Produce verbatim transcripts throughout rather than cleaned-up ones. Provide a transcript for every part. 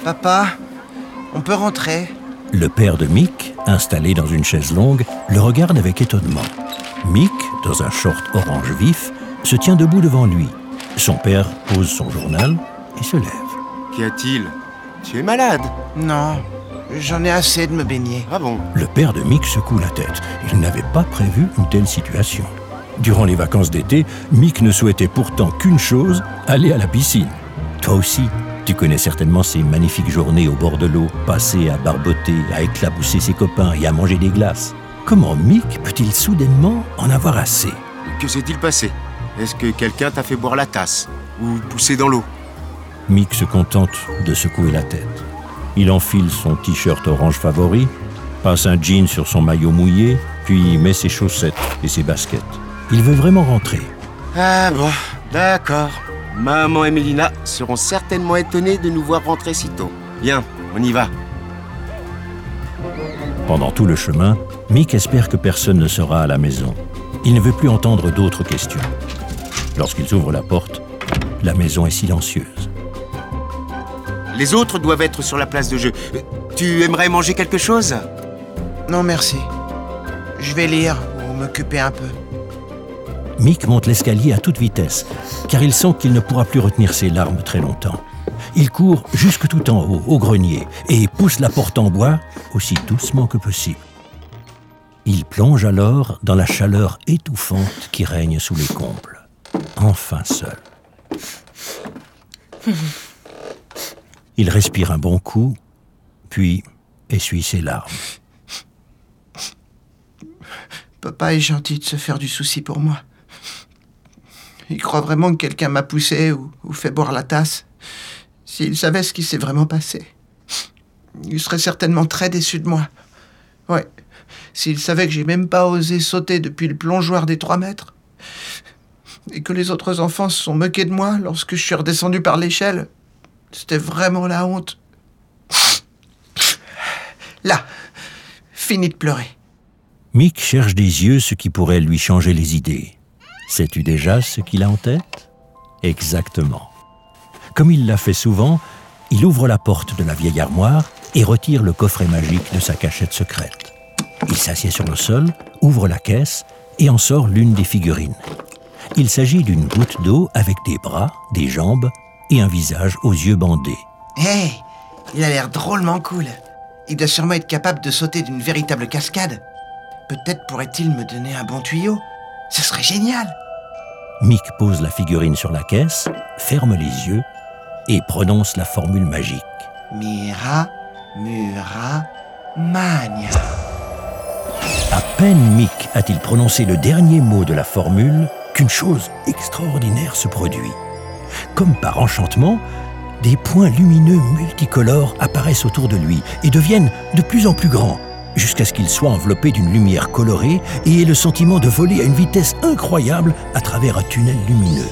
Papa, on peut rentrer? Le père de Mick, installé dans une chaise longue, le regarde avec étonnement. Mick, dans un short orange vif, se tient debout devant lui. Son père pose son journal et se lève. Qu'y a-t-il? Tu es malade? Non, j'en ai assez de me baigner. Ah bon? Le père de Mick secoue la tête. Il n'avait pas prévu une telle situation. Durant les vacances d'été, Mick ne souhaitait pourtant qu'une chose, aller à la piscine. Toi aussi, tu connais certainement ces magnifiques journées au bord de l'eau, passées à barboter, à éclabousser ses copains et à manger des glaces. Comment Mick peut-il soudainement en avoir assez? Que s'est-il passé? Est-ce que quelqu'un t'a fait boire la tasse? Ou pousser dans l'eau? Mick se contente de secouer la tête. Il enfile son t-shirt orange favori, passe un jean sur son maillot mouillé, puis met ses chaussettes et ses baskets. Il veut vraiment rentrer. Ah bon, d'accord. Maman et Mélina seront certainement étonnées de nous voir rentrer si tôt. Viens, on y va. Pendant tout le chemin, Mick espère que personne ne sera à la maison. Il ne veut plus entendre d'autres questions. Lorsqu'ils ouvrent la porte, la maison est silencieuse. Les autres doivent être sur la place de jeu. Tu aimerais manger quelque chose? Non, merci. Je vais lire ou m'occuper un peu. Mick monte l'escalier à toute vitesse, car il sent qu'il ne pourra plus retenir ses larmes très longtemps. Il court jusque tout en haut, au grenier, et pousse la porte en bois aussi doucement que possible. Il plonge alors dans la chaleur étouffante qui règne sous les combles. Enfin seul. Il respire un bon coup, puis essuie ses larmes. Papa est gentil de se faire du souci pour moi. Il croit vraiment que quelqu'un m'a poussé ou, ou fait boire la tasse. S'il savait ce qui s'est vraiment passé, il serait certainement très déçu de moi. Ouais, s'il savait que j'ai même pas osé sauter depuis le plongeoir des trois mètres, et que les autres enfants se sont moqués de moi lorsque je suis redescendu par l'échelle, c'était vraiment la honte. Là, fini de pleurer. Mick cherche des yeux ce qui pourrait lui changer les idées. Sais-tu déjà ce qu'il a en tête? Exactement. Comme il l'a fait souvent, il ouvre la porte de la vieille armoire et retire le coffret magique de sa cachette secrète. Il s'assied sur le sol, ouvre la caisse et en sort l'une des figurines. Il s'agit d'une goutte d'eau avec des bras, des jambes et un visage aux yeux bandés. Hé, hey, il a l'air drôlement cool. Il doit sûrement être capable de sauter d'une véritable cascade. Peut-être pourrait-il me donner un bon tuyau. Ce serait génial. Mick pose la figurine sur la caisse, ferme les yeux et prononce la formule magique. Mira, Mura, Magna. À peine Mick a-t-il prononcé le dernier mot de la formule qu'une chose extraordinaire se produit. Comme par enchantement, des points lumineux multicolores apparaissent autour de lui et deviennent de plus en plus grands, jusqu'à ce qu'il soit enveloppé d'une lumière colorée et ait le sentiment de voler à une vitesse incroyable à travers un tunnel lumineux.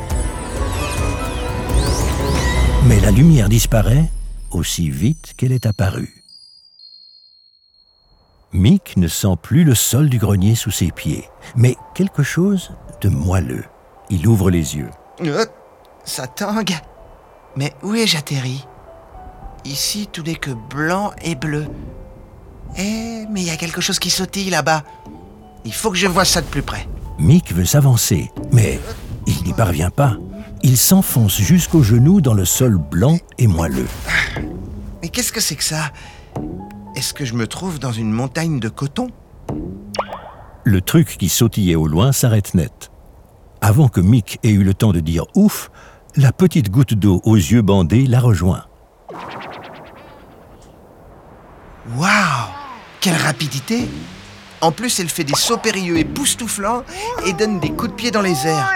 Mais la lumière disparaît aussi vite qu'elle est apparue. Mick ne sent plus le sol du grenier sous ses pieds, mais quelque chose de moelleux. Il ouvre les yeux. Euh, ça tangue. Mais où ai-je atterri? Ici, tout n'est que blanc et bleu. Eh, mais il y a quelque chose qui sautille là-bas. Il faut que je voie ça de plus près. Mick veut s'avancer, mais il n'y parvient pas. Il s'enfonce jusqu'aux genoux dans le sol blanc et moelleux. Mais qu'est-ce que c'est que ça? Est-ce que je me trouve dans une montagne de coton? Le truc qui sautillait au loin s'arrête net. Avant que Mick ait eu le temps de dire « ouf », la petite goutte d'eau aux yeux bandés la rejoint. Waouh! Quelle rapidité! En plus, elle fait des sauts périlleux et époustouflants et donne des coups de pied dans les airs.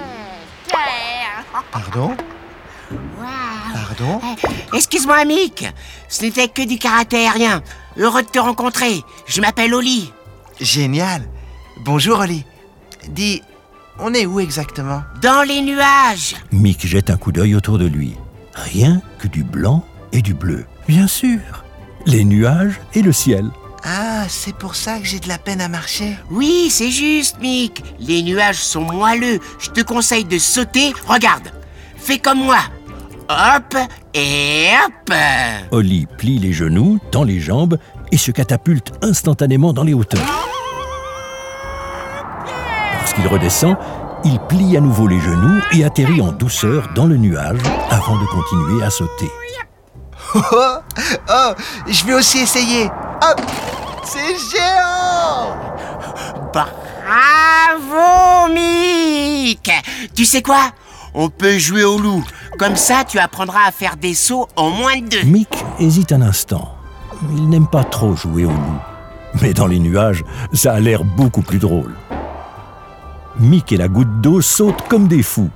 Pardon? Pardon? Excuse-moi, Mick. Ce n'était que du karaté aérien. Heureux de te rencontrer. Je m'appelle Oli. Génial. Bonjour, Oli. Dis, on est où exactement? Dans les nuages. Mick jette un coup d'œil autour de lui. Rien que du blanc et du bleu. Bien sûr. Les nuages et le ciel. Ah, c'est pour ça que j'ai de la peine à marcher. Oui, c'est juste, Mick. Les nuages sont moelleux. Je te conseille de sauter. Regarde. Fais comme moi. Hop et hop. Oli plie les genoux, tend les jambes et se catapulte instantanément dans les hauteurs. Lorsqu'il redescend, il plie à nouveau les genoux et atterrit en douceur dans le nuage avant de continuer à sauter. Oh, oh, oh, je vais aussi essayer. Hop, c'est géant! Bravo, Mick! Tu sais quoi? On peut jouer au loup. Comme ça, tu apprendras à faire des sauts en moins de deux. Mick hésite un instant. Il n'aime pas trop jouer au loup. Mais dans les nuages, ça a l'air beaucoup plus drôle. Mick et la goutte d'eau sautent comme des fous.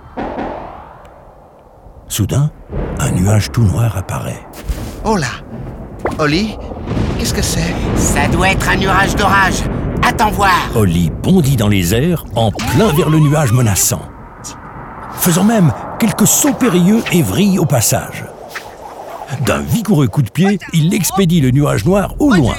Soudain, un nuage tout noir apparaît. Oh là! Oli, qu'est-ce que c'est? Ça doit être un nuage d'orage. Attends voir. Oli bondit dans les airs, en plein vers le nuage menaçant, faisant même quelques sauts périlleux et vrille au passage. D'un vigoureux coup de pied, il expédie le nuage noir au loin.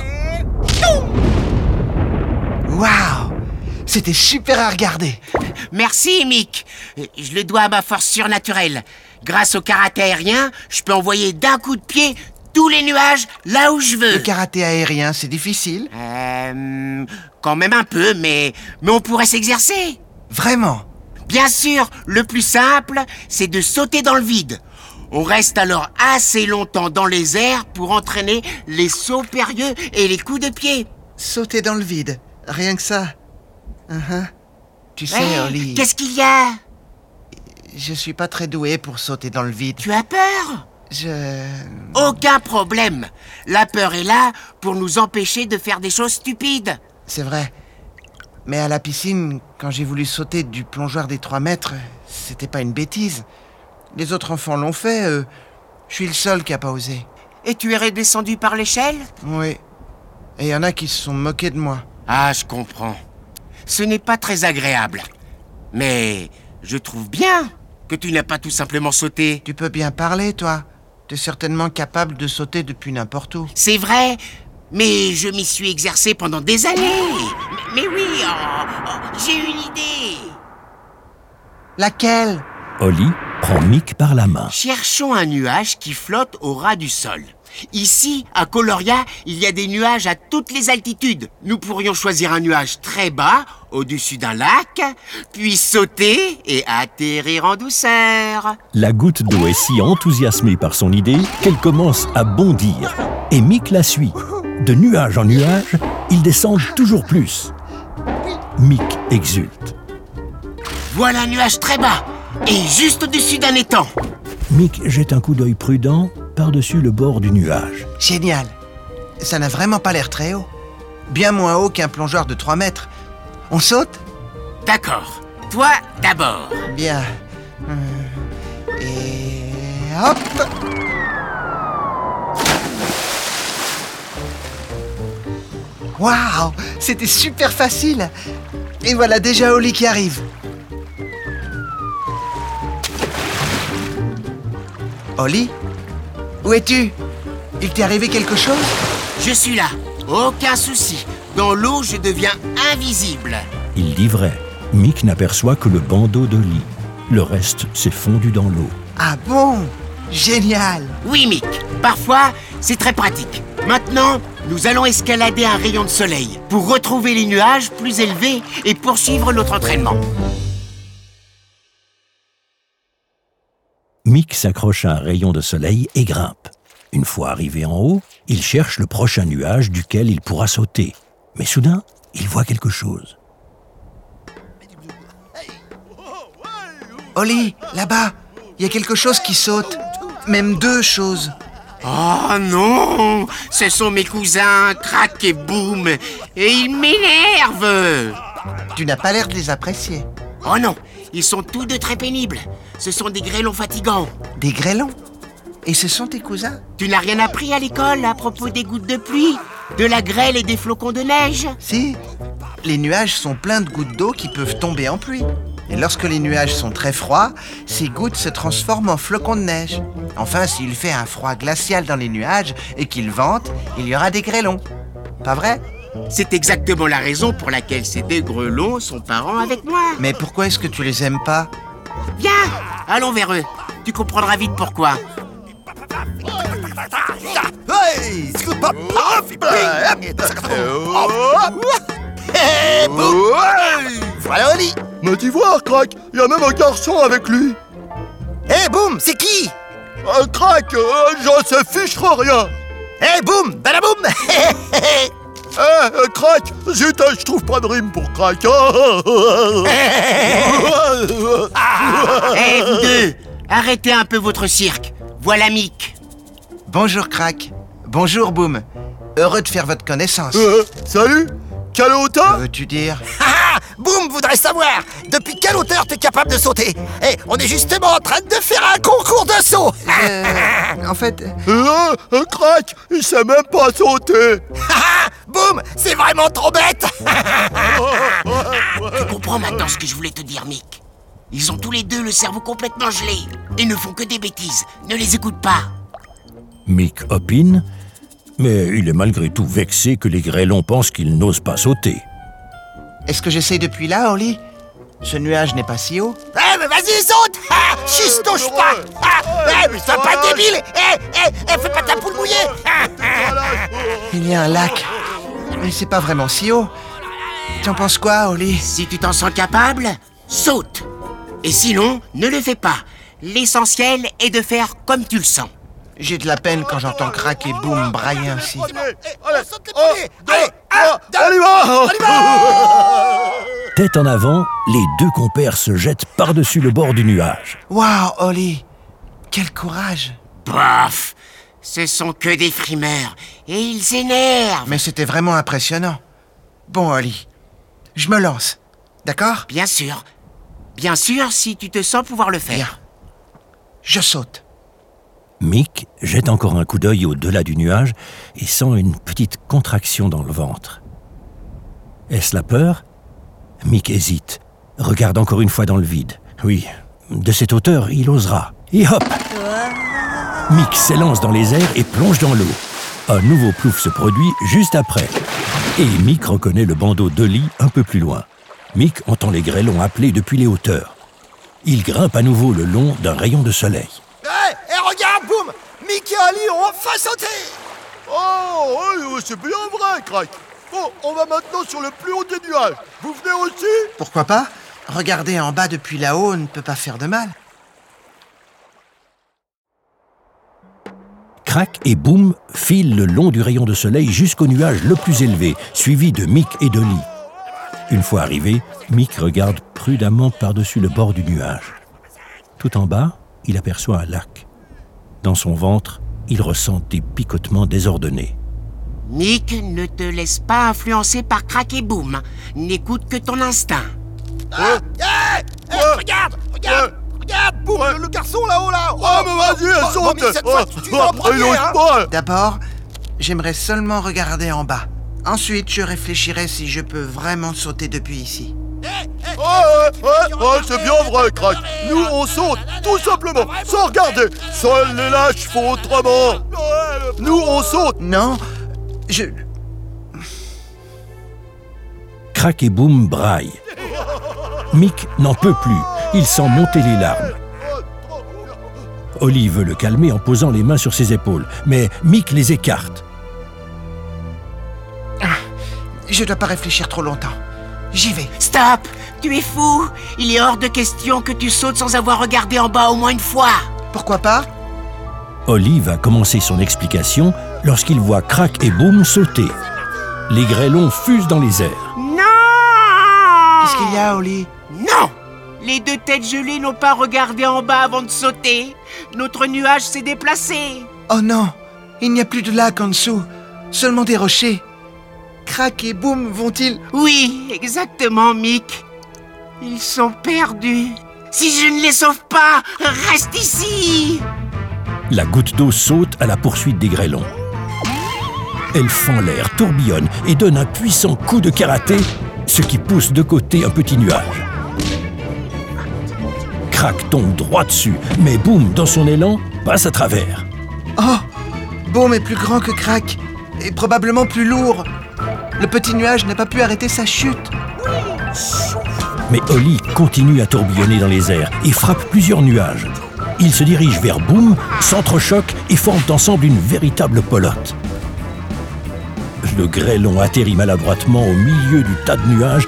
Waouh! C'était super à regarder. Merci, Mick. Je le dois à ma force surnaturelle. Grâce au karaté aérien, je peux envoyer d'un coup de pied tous les nuages là où je veux. Le karaté aérien, c'est difficile? Euh... Quand même un peu, mais... Mais on pourrait s'exercer. Vraiment? Bien sûr, le plus simple, c'est de sauter dans le vide. On reste alors assez longtemps dans les airs pour entraîner les sauts périlleux et les coups de pied. Sauter dans le vide, rien que ça. Uh-huh. Tu sais, Ouais, Oli, qu'est-ce qu'il y a? je suis pas très doué pour sauter dans le vide. Tu as peur? Je... Aucun problème. La peur est là pour nous empêcher de faire des choses stupides. C'est vrai. Mais à la piscine, quand j'ai voulu sauter du plongeoir des trois mètres, c'était pas une bêtise. Les autres enfants l'ont fait, euh, je suis le seul qui a pas osé. Et tu es redescendu par l'échelle? Oui. Et il y en a qui se sont moqués de moi. Ah, je comprends. Ce n'est pas très agréable. Mais je trouve bien que tu n'as pas tout simplement sauté. Tu peux bien parler, toi. T'es certainement capable de sauter depuis n'importe où. C'est vrai, mais je m'y suis exercé pendant des années. Mais, mais oui, oh, oh, j'ai une idée. Laquelle? Oli prend Mick par la main. Cherchons un nuage qui flotte au ras du sol. Ici, à Coloria, il y a des nuages à toutes les altitudes. Nous pourrions choisir un nuage très bas, au-dessus d'un lac, puis sauter et atterrir en douceur. La goutte d'eau est si enthousiasmée par son idée qu'elle commence à bondir. Et Mick la suit. De nuage en nuage, ils descendent toujours plus. Mick exulte. Voilà un nuage très bas et juste au-dessus d'un étang. Mick jette un coup d'œil prudent par-dessus le bord du nuage. Génial. Ça n'a vraiment pas l'air très haut. Bien moins haut qu'un plongeoir de trois mètres. On saute? D'accord. Toi, d'abord. Bien. Hum. Et... hop! Waouh! C'était super facile! Et voilà déjà Oli qui arrive. Oli? Où es-tu? Il t'est arrivé quelque chose? Je suis là. Aucun souci. Dans l'eau, je deviens invisible. Il dit vrai. Mick n'aperçoit que le bandeau d'Oli. Le reste s'est fondu dans l'eau. Ah bon? Génial! Oui, Mick. Parfois, c'est très pratique. Maintenant, nous allons escalader un rayon de soleil pour retrouver les nuages plus élevés et poursuivre notre entraînement. Mick s'accroche à un rayon de soleil et grimpe. Une fois arrivé en haut, il cherche le prochain nuage duquel il pourra sauter. Mais soudain, il voit quelque chose. Oli, là-bas, il y a quelque chose qui saute. Même deux choses. Oh non! Ce sont mes cousins, Crac et Boom, et ils m'énervent! Tu n'as pas l'air de les apprécier. Oh non! Ils sont tous deux très pénibles. Ce sont des grêlons fatigants. Des grêlons? Et ce sont tes cousins? Tu n'as rien appris à l'école à propos des gouttes de pluie, de la grêle et des flocons de neige? Si. Les nuages sont pleins de gouttes d'eau qui peuvent tomber en pluie. Et lorsque les nuages sont très froids, ces gouttes se transforment en flocons de neige. Enfin, s'il fait un froid glacial dans les nuages et qu'il vente, il y aura des grêlons. Pas vrai? C'est exactement la raison pour laquelle ces deux grêlons sont parents avec moi. Mais pourquoi est-ce que tu les aimes pas? Viens, allons vers eux. Tu comprendras vite pourquoi. Hey, scoop up, off, hey, boum. Voilà Oli. Mais tu vois, Crack, il y a même un garçon avec lui. Hey, boum, c'est qui? Euh, Crack, euh, je sais fichera rien. Hey, boum, badaboum. Eh, euh, Crack, zut, je trouve pas de rime pour Crack. Hé, vous deux, arrêtez un peu votre cirque. Voilà Mick. Bonjour, Crack. Bonjour, Boom. Heureux de faire votre connaissance. Euh, salut, quelle hauteur? Veux-tu dire? Ah, Boum voudrait savoir depuis quelle hauteur t'es capable de sauter. Eh, on est justement en train de faire un concours de saut. Euh, en fait... Euh, euh, Crack, il sait même pas sauter. Boum, c'est vraiment trop bête. Tu comprends maintenant ce que je voulais te dire, Mick. Ils ont tous les deux le cerveau complètement gelé et ne font que des bêtises. Ne les écoute pas. Mick opine, mais il est malgré tout vexé que les grêlons pensent qu'ils n'osent pas sauter. Est-ce que j'essaye depuis là, Oli? Ce nuage n'est pas si haut. Eh, mais vas-y, saute. Ah, chiste, touche pas. Ah, eh, mais sois pas débile. Eh, eh, eh, fais pas ta poule mouillée. Ah, ah. Il y a un lac. Mais c'est pas vraiment si haut. Tu en penses quoi, Oli? Si tu t'en sens capable, saute. Et sinon, ne le fais pas. L'essentiel est de faire comme tu le sens. J'ai de la peine quand j'entends Crack et Boom brailler ainsi. Allez, saute les un, premiers. deux, Allez, trois, un, deux, on y va. on y va. Tête en avant, les deux compères se jettent par-dessus le bord du nuage. Waouh, Oli! Quel courage! Bof, ce sont que des frimeurs et ils s'énervent. Mais c'était vraiment impressionnant. Bon, Oli, je me lance. D'accord? Bien sûr. Bien sûr, si tu te sens pouvoir le faire. Bien. Je saute. Mick jette encore un coup d'œil au-delà du nuage et sent une petite contraction dans le ventre. Est-ce la peur? Mick hésite, regarde encore une fois dans le vide. Oui, de cette hauteur, il osera. Et hop! Mick s'élance dans les airs et plonge dans l'eau. Un nouveau plouf se produit juste après. Et Mick reconnaît le bandeau d'Oli un peu plus loin. Mick entend les grêlons appeler depuis les hauteurs. Il grimpe à nouveau le long d'un rayon de soleil. Eh, eh, regarde, Boum. Mick et Ali ont enfin sauté. Oh, oui, c'est bien vrai, Crack. Bon, on va maintenant sur le plus haut des nuages. Vous venez aussi? Pourquoi pas? Regarder en bas depuis là-haut ne peut pas faire de mal. Crack et Boom filent le long du rayon de soleil jusqu'au nuage le plus élevé, suivi de Mick et d'Oli. Une fois arrivé, Mick regarde prudemment par-dessus le bord du nuage. Tout en bas, il aperçoit un lac. Dans son ventre, il ressent des picotements désordonnés. Mick, ne te laisse pas influencer par Crack et Boom. N'écoute que ton instinct. Ah, eh, eh, Ouais. regarde, regarde, regarde, Boum, Ouais. le, le garçon là-haut, là. Oh, mais vas-y, oh, saute. bon, mais cette fois, tu, tu vas en il premier, ose hein. pas. D'abord, j'aimerais seulement regarder en bas. Ensuite, je réfléchirai si je peux vraiment sauter depuis ici. Eh, eh, Ouais, ouais, ouais, ouais, c'est bien vrai, Crack. Nous, on saute, tout simplement, sans regarder. Seuls les lâches font autrement. Nous, on saute. Non, je... Crack et Boom braillent. Mick n'en peut plus, il sent monter les larmes. Oli veut le calmer en posant les mains sur ses épaules, mais Mick les écarte. Je dois pas réfléchir trop longtemps. J'y vais. Stop! Tu es fou! Il est hors de question que tu sautes sans avoir regardé en bas au moins une fois! Pourquoi pas? Oli va commencer son explication lorsqu'il voit Crack et Boom sauter. Les grêlons fusent dans les airs. Non! Qu'est-ce qu'il y a, Oli? Non! Les deux têtes gelées n'ont pas regardé en bas avant de sauter. Notre nuage s'est déplacé. Oh non, il n'y a plus de lac en dessous. Seulement des rochers. Crack et Boom vont-ils... Oui, exactement, Mick. Ils sont perdus. Si je ne les sauve pas, reste ici! La goutte d'eau saute à la poursuite des grêlons. Elle fend l'air, tourbillonne et donne un puissant coup de karaté, ce qui pousse de côté un petit nuage. Crack tombe droit dessus, mais Boom, dans son élan, passe à travers. Oh, Boom est plus grand que Crack, et probablement plus lourd. Le petit nuage n'a pas pu arrêter sa chute. Mais Oli continue à tourbillonner dans les airs et frappe plusieurs nuages. Ils se dirigent vers Boom, s'entrechoquent et forment ensemble une véritable pelote. Le grêlon atterrit maladroitement au milieu du tas de nuages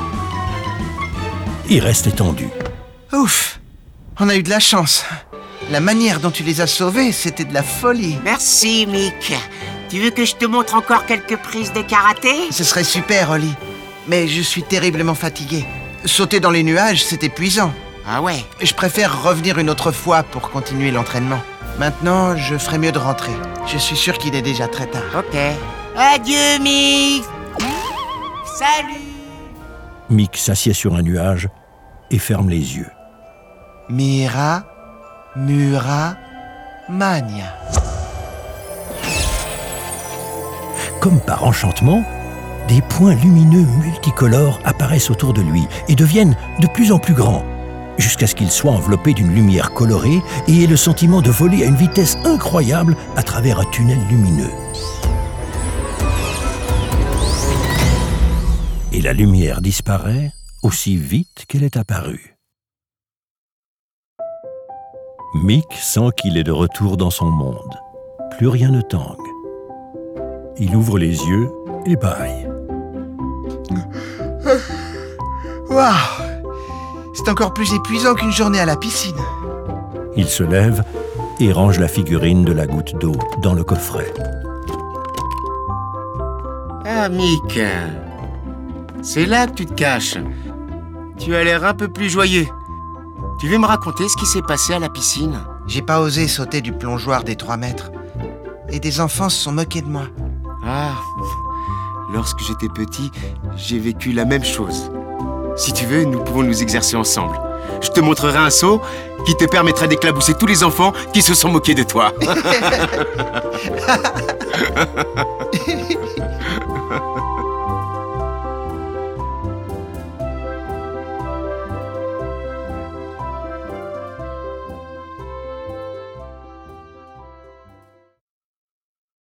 et reste étendu. Ouf! On a eu de la chance. La manière dont tu les as sauvés, c'était de la folie. Merci, Mick. Tu veux que je te montre encore quelques prises de karaté? Ce serait super, Holly. Mais je suis terriblement fatigué. Sauter dans les nuages, c'est épuisant. Ah ouais? Je préfère revenir une autre fois pour continuer l'entraînement. Maintenant, je ferais mieux de rentrer. Je suis sûr qu'il est déjà très tard. Ok. Adieu, Mick. Salut. Mick s'assied sur un nuage et ferme les yeux. Mira, Mura, Mania. Comme par enchantement, des points lumineux multicolores apparaissent autour de lui et deviennent de plus en plus grands, jusqu'à ce qu'il soit enveloppé d'une lumière colorée et ait le sentiment de voler à une vitesse incroyable à travers un tunnel lumineux. Et la lumière disparaît aussi vite qu'elle est apparue. Mick sent qu'il est de retour dans son monde. Plus rien ne tangue. Il ouvre les yeux et bâille. Waouh! C'est encore plus épuisant qu'une journée à la piscine. Il se lève et range la figurine de la goutte d'eau dans le coffret. Ah, Mick, c'est là que tu te caches. Tu as l'air un peu plus joyeux. Tu veux me raconter ce qui s'est passé à la piscine? J'ai pas osé sauter du plongeoir des trois mètres. Et des enfants se sont moqués de moi. Ah, lorsque j'étais petit, j'ai vécu la même chose. Si tu veux, nous pouvons nous exercer ensemble. Je te montrerai un saut qui te permettra d'éclabousser tous les enfants qui se sont moqués de toi.